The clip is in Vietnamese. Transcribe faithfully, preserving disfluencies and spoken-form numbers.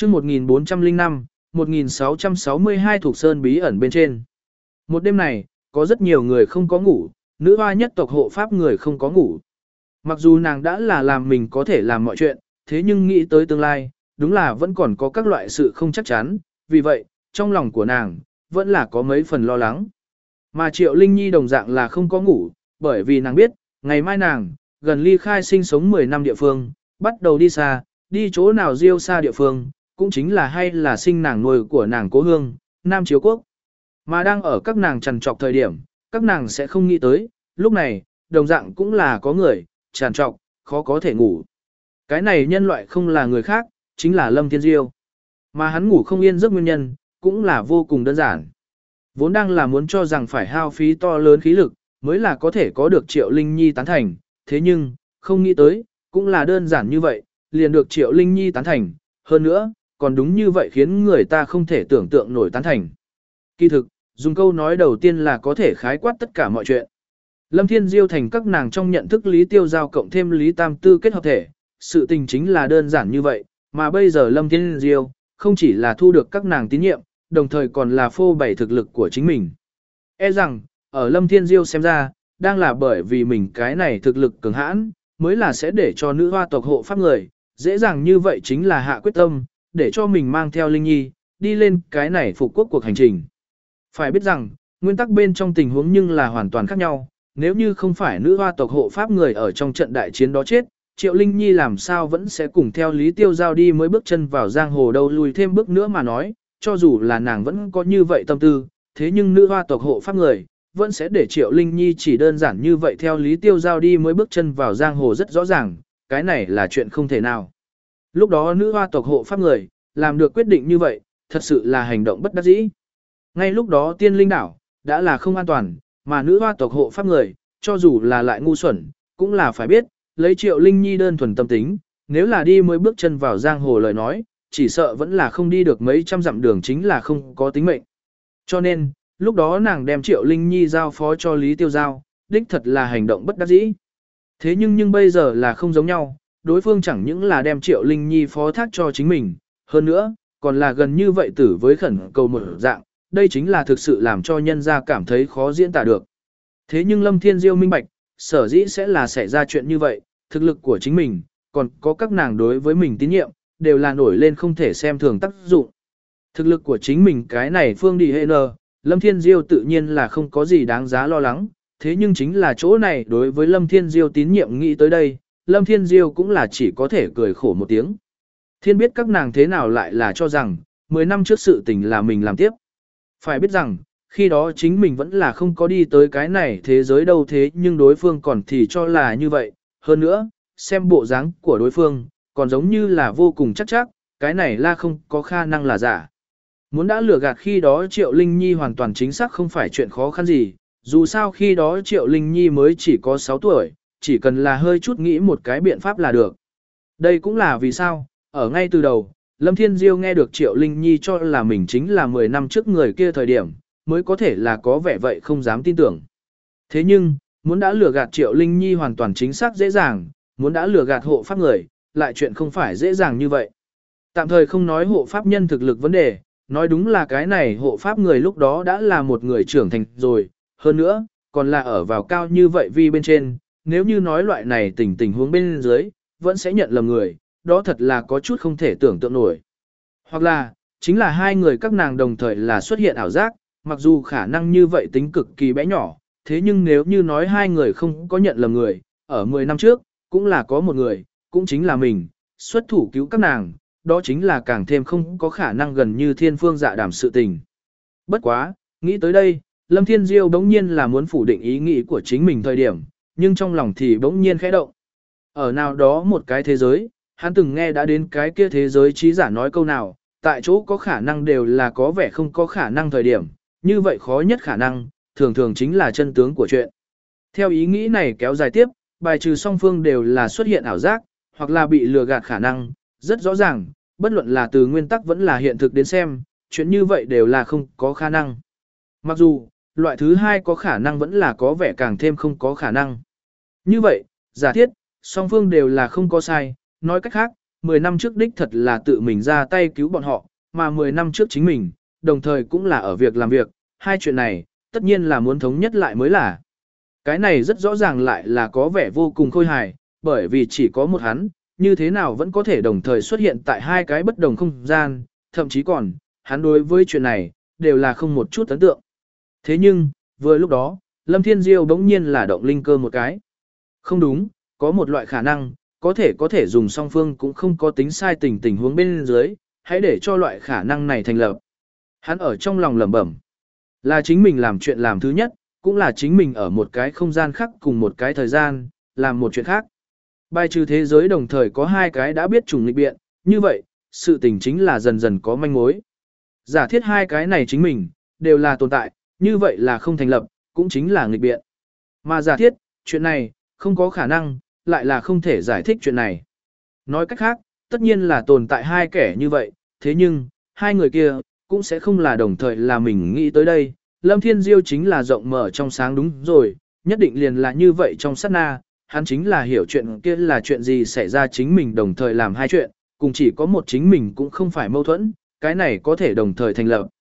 chương một nghìn bốn trăm lẻ năm, một nghìn sáu trăm sáu mươi hai thuộc sơn bí ẩn bên trên. Một đêm này, có rất nhiều người không có ngủ, nữ hoa nhất tộc hộ pháp người không có ngủ. Mặc dù nàng đã là làm mình có thể làm mọi chuyện, thế nhưng nghĩ tới tương lai, đúng là vẫn còn có các loại sự không chắc chắn, vì vậy, trong lòng của nàng, vẫn là có mấy phần lo lắng. Mà Triệu Linh Nhi đồng dạng là không có ngủ, bởi vì nàng biết, ngày mai nàng, gần ly khai sinh sống mười năm địa phương, bắt đầu đi xa, đi chỗ nào diêu xa địa phương, cũng chính là hay là sinh nàng nuôi của nàng cố hương, Nam Chiếu Quốc. Mà đang ở các nàng trằn trọc thời điểm, các nàng sẽ không nghĩ tới, lúc này, đồng dạng cũng là có người, trằn trọc, khó có thể ngủ. Cái này nhân loại không là người khác, chính là Lâm Thiên Diêu. Mà hắn ngủ không yên giấc nguyên nhân, cũng là vô cùng đơn giản. Vốn đang là muốn cho rằng phải hao phí to lớn khí lực, mới là có thể có được Triệu Linh Nhi tán thành, thế nhưng, không nghĩ tới, cũng là đơn giản như vậy, liền được Triệu Linh Nhi tán thành, hơn nữa, còn đúng như vậy khiến người ta không thể tưởng tượng nổi tán thành. Kỳ thực, dùng câu nói đầu tiên là có thể khái quát tất cả mọi chuyện. Lâm Thiên Diêu thành các nàng trong nhận thức Lý Tiêu Giao cộng thêm Lý Tam Tư kết hợp thể, sự tình chính là đơn giản như vậy, mà bây giờ Lâm Thiên Diêu không chỉ là thu được các nàng tín nhiệm, đồng thời còn là phô bày thực lực của chính mình. E rằng, ở Lâm Thiên Diêu xem ra, đang là bởi vì mình cái này thực lực cường hãn, mới là sẽ để cho nữ hoa tộc hộ pháp người, dễ dàng như vậy chính là hạ quyết tâm, để cho mình mang theo Linh Nhi, đi lên cái này phục quốc cuộc hành trình. Phải biết rằng, nguyên tắc bên trong tình huống nhưng là hoàn toàn khác nhau, nếu như không phải nữ hoa tộc hộ pháp người ở trong trận đại chiến đó chết, Triệu Linh Nhi làm sao vẫn sẽ cùng theo Lý Tiêu Giao đi mới bước chân vào giang hồ đâu lùi thêm bước nữa mà nói, cho dù là nàng vẫn có như vậy tâm tư, thế nhưng nữ hoa tộc hộ pháp người, vẫn sẽ để Triệu Linh Nhi chỉ đơn giản như vậy theo Lý Tiêu Giao đi mới bước chân vào giang hồ rất rõ ràng, cái này là chuyện không thể nào. Lúc đó nữ hoa tộc hộ pháp người, làm được quyết định như vậy, thật sự là hành động bất đắc dĩ. Ngay lúc đó tiên linh đảo, đã là không an toàn, mà nữ hoa tộc hộ pháp người, cho dù là lại ngu xuẩn, cũng là phải biết, lấy Triệu Linh Nhi đơn thuần tâm tính, nếu là đi mới bước chân vào giang hồ lời nói, chỉ sợ vẫn là không đi được mấy trăm dặm đường chính là không có tính mệnh. Cho nên, lúc đó nàng đem Triệu Linh Nhi giao phó cho Lý Tiêu Giao, đích thật là hành động bất đắc dĩ. Thế nhưng nhưng bây giờ là không giống nhau, đối phương chẳng những là đem Triệu Linh Nhi phó thác cho chính mình, hơn nữa, còn là gần như vậy tử với khẩn cầu một dạng, đây chính là thực sự làm cho nhân gia cảm thấy khó diễn tả được. Thế nhưng Lâm Thiên Diêu minh bạch, sở dĩ sẽ là xảy ra chuyện như vậy, thực lực của chính mình, còn có các nàng đối với mình tín nhiệm, đều là nổi lên không thể xem thường tác dụng. Thực lực của chính mình cái này phương đi hệ nờ, Lâm Thiên Diêu tự nhiên là không có gì đáng giá lo lắng, thế nhưng chính là chỗ này đối với Lâm Thiên Diêu tín nhiệm nghĩ tới đây, Lâm Thiên Diêu cũng là chỉ có thể cười khổ một tiếng. Thiên biết các nàng thế nào lại là cho rằng, mười năm trước sự tình là mình làm tiếp. Phải biết rằng, khi đó chính mình vẫn là không có đi tới cái này thế giới đâu thế nhưng đối phương còn thì cho là như vậy. Hơn nữa, xem bộ dáng của đối phương, còn giống như là vô cùng chắc chắc, cái này là không có khả năng là giả. Muốn đã lừa gạt khi đó Triệu Linh Nhi hoàn toàn chính xác không phải chuyện khó khăn gì, dù sao khi đó Triệu Linh Nhi mới chỉ có sáu tuổi, chỉ cần là hơi chút nghĩ một cái biện pháp là được. Đây cũng là vì sao, ở ngay từ đầu, Lâm Thiên Diêu nghe được Triệu Linh Nhi cho là mình chính là mười năm trước người kia thời điểm, mới có thể là có vẻ vậy không dám tin tưởng. Thế nhưng, muốn đã lừa gạt Triệu Linh Nhi hoàn toàn chính xác dễ dàng, muốn đã lừa gạt hộ pháp người, lại chuyện không phải dễ dàng như vậy. Tạm thời không nói hộ pháp nhân thực lực vấn đề, nói đúng là cái này hộ pháp người lúc đó đã là một người trưởng thành rồi, hơn nữa, còn là ở vào cao như vậy vì bên trên, nếu như nói loại này tình tình huống bên dưới, vẫn sẽ nhận lầm người, đó thật là có chút không thể tưởng tượng nổi. Hoặc là, chính là hai người các nàng đồng thời là xuất hiện ảo giác, mặc dù khả năng như vậy tính cực kỳ bé nhỏ, thế nhưng nếu như nói hai người không có nhận lầm người, ở mười năm trước, cũng là có một người, cũng chính là mình, xuất thủ cứu các nàng, đó chính là càng thêm không có khả năng gần như thiên phương dạ đảm sự tình. Bất quá, nghĩ tới đây, Lâm Thiên Diêu bỗng nhiên là muốn phủ định ý nghĩ của chính mình thời điểm, nhưng trong lòng thì bỗng nhiên khẽ động. Ở nào đó một cái thế giới, hắn từng nghe đã đến cái kia thế giới trí giả nói câu nào, tại chỗ có khả năng đều là có vẻ không có khả năng thời điểm, như vậy khó nhất khả năng, thường thường chính là chân tướng của chuyện. Theo ý nghĩ này kéo dài tiếp, bài trừ song phương đều là xuất hiện ảo giác, hoặc là bị lừa gạt khả năng, rất rõ ràng, bất luận là từ nguyên tắc vẫn là hiện thực đến xem, chuyện như vậy đều là không có khả năng. Mặc dù, loại thứ hai có khả năng vẫn là có vẻ càng thêm không có khả năng. Như vậy, giả thiết, song phương đều là không có sai, nói cách khác, mười năm trước đích thật là tự mình ra tay cứu bọn họ, mà mười năm trước chính mình, đồng thời cũng là ở việc làm việc, hai chuyện này, tất nhiên là muốn thống nhất lại mới là. Cái này rất rõ ràng lại là có vẻ vô cùng khôi hài, bởi vì chỉ có một hắn, như thế nào vẫn có thể đồng thời xuất hiện tại hai cái bất đồng không gian, thậm chí còn, hắn đối với chuyện này, đều là không một chút ấn tượng. Thế nhưng, vừa lúc đó, Lâm Thiên Diêu bỗng nhiên là động linh cơ một cái. Không đúng, có một loại khả năng, có thể có thể dùng song phương cũng không có tính sai tình tình huống bên dưới, hãy để cho loại khả năng này thành lập. Hắn ở trong lòng lẩm bẩm, là chính mình làm chuyện làm thứ nhất, cũng là chính mình ở một cái không gian khác cùng một cái thời gian, làm một chuyện khác. Bài trừ thế giới đồng thời có hai cái đã biết trùng nghịch biện, như vậy, sự tình chính là dần dần có manh mối. Giả thiết hai cái này chính mình, đều là tồn tại, như vậy là không thành lập, cũng chính là nghịch biện. Mà giả thiết, chuyện này, không có khả năng, lại là không thể giải thích chuyện này. Nói cách khác, tất nhiên là tồn tại hai kẻ như vậy, thế nhưng, hai người kia, cũng sẽ không là đồng thời là mình nghĩ tới đây. Lâm Thiên Diêu chính là rộng mở trong sáng đúng rồi, nhất định liền là như vậy trong sát na, hắn chính là hiểu chuyện kia là chuyện gì xảy ra chính mình đồng thời làm hai chuyện, cùng chỉ có một chính mình cũng không phải mâu thuẫn, cái này có thể đồng thời thành lập.